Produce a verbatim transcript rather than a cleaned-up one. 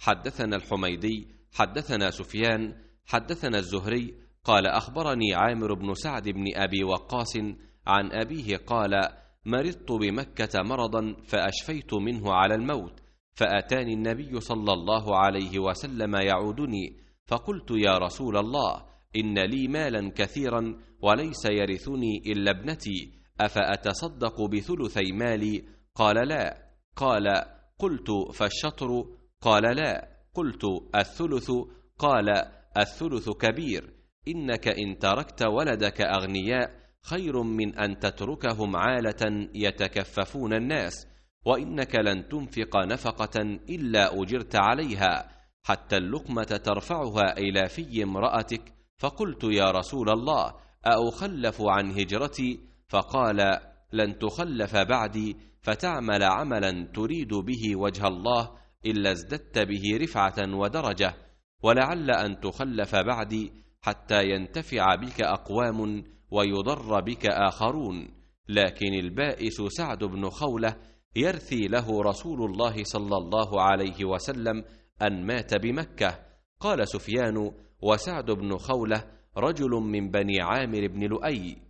حدثنا الحميدي حدثنا سفيان حدثنا الزهري قال أخبرني عامر بن سعد بن أبي وقاص عن أبيه قال: مرضت بمكة مرضا فأشفيت منه على الموت، فأتاني النبي صلى الله عليه وسلم يعودني، فقلت: يا رسول الله، إن لي مالا كثيرا وليس يرثني إلا ابنتي، أفأتصدق بثلثي مالي؟ قال: لا. قال: قلت: فالشطر؟ قال: لا. قلت: الثلث؟ قال: الثلث كبير، إنك إن تركت ولدك أغنياء خير من أن تتركهم عالة يتكففون الناس، وإنك لن تنفق نفقة إلا أجرت عليها، حتى اللقمة ترفعها إلى في امرأتك. فقلت: يا رسول الله، أأخلف عن هجرتي؟ فقال: لن تخلف بعدي فتعمل عملا تريد به وجه الله إلا ازددت به رفعة ودرجة، ولعل أن تخلف بعدي حتى ينتفع بك أقوام ويضر بك آخرون. لكن البائس سعد بن خولة يرثي له رسول الله صلى الله عليه وسلم أن مات بمكة. قال سفيان: وسعد بن خولة رجل من بني عامر بن لؤي.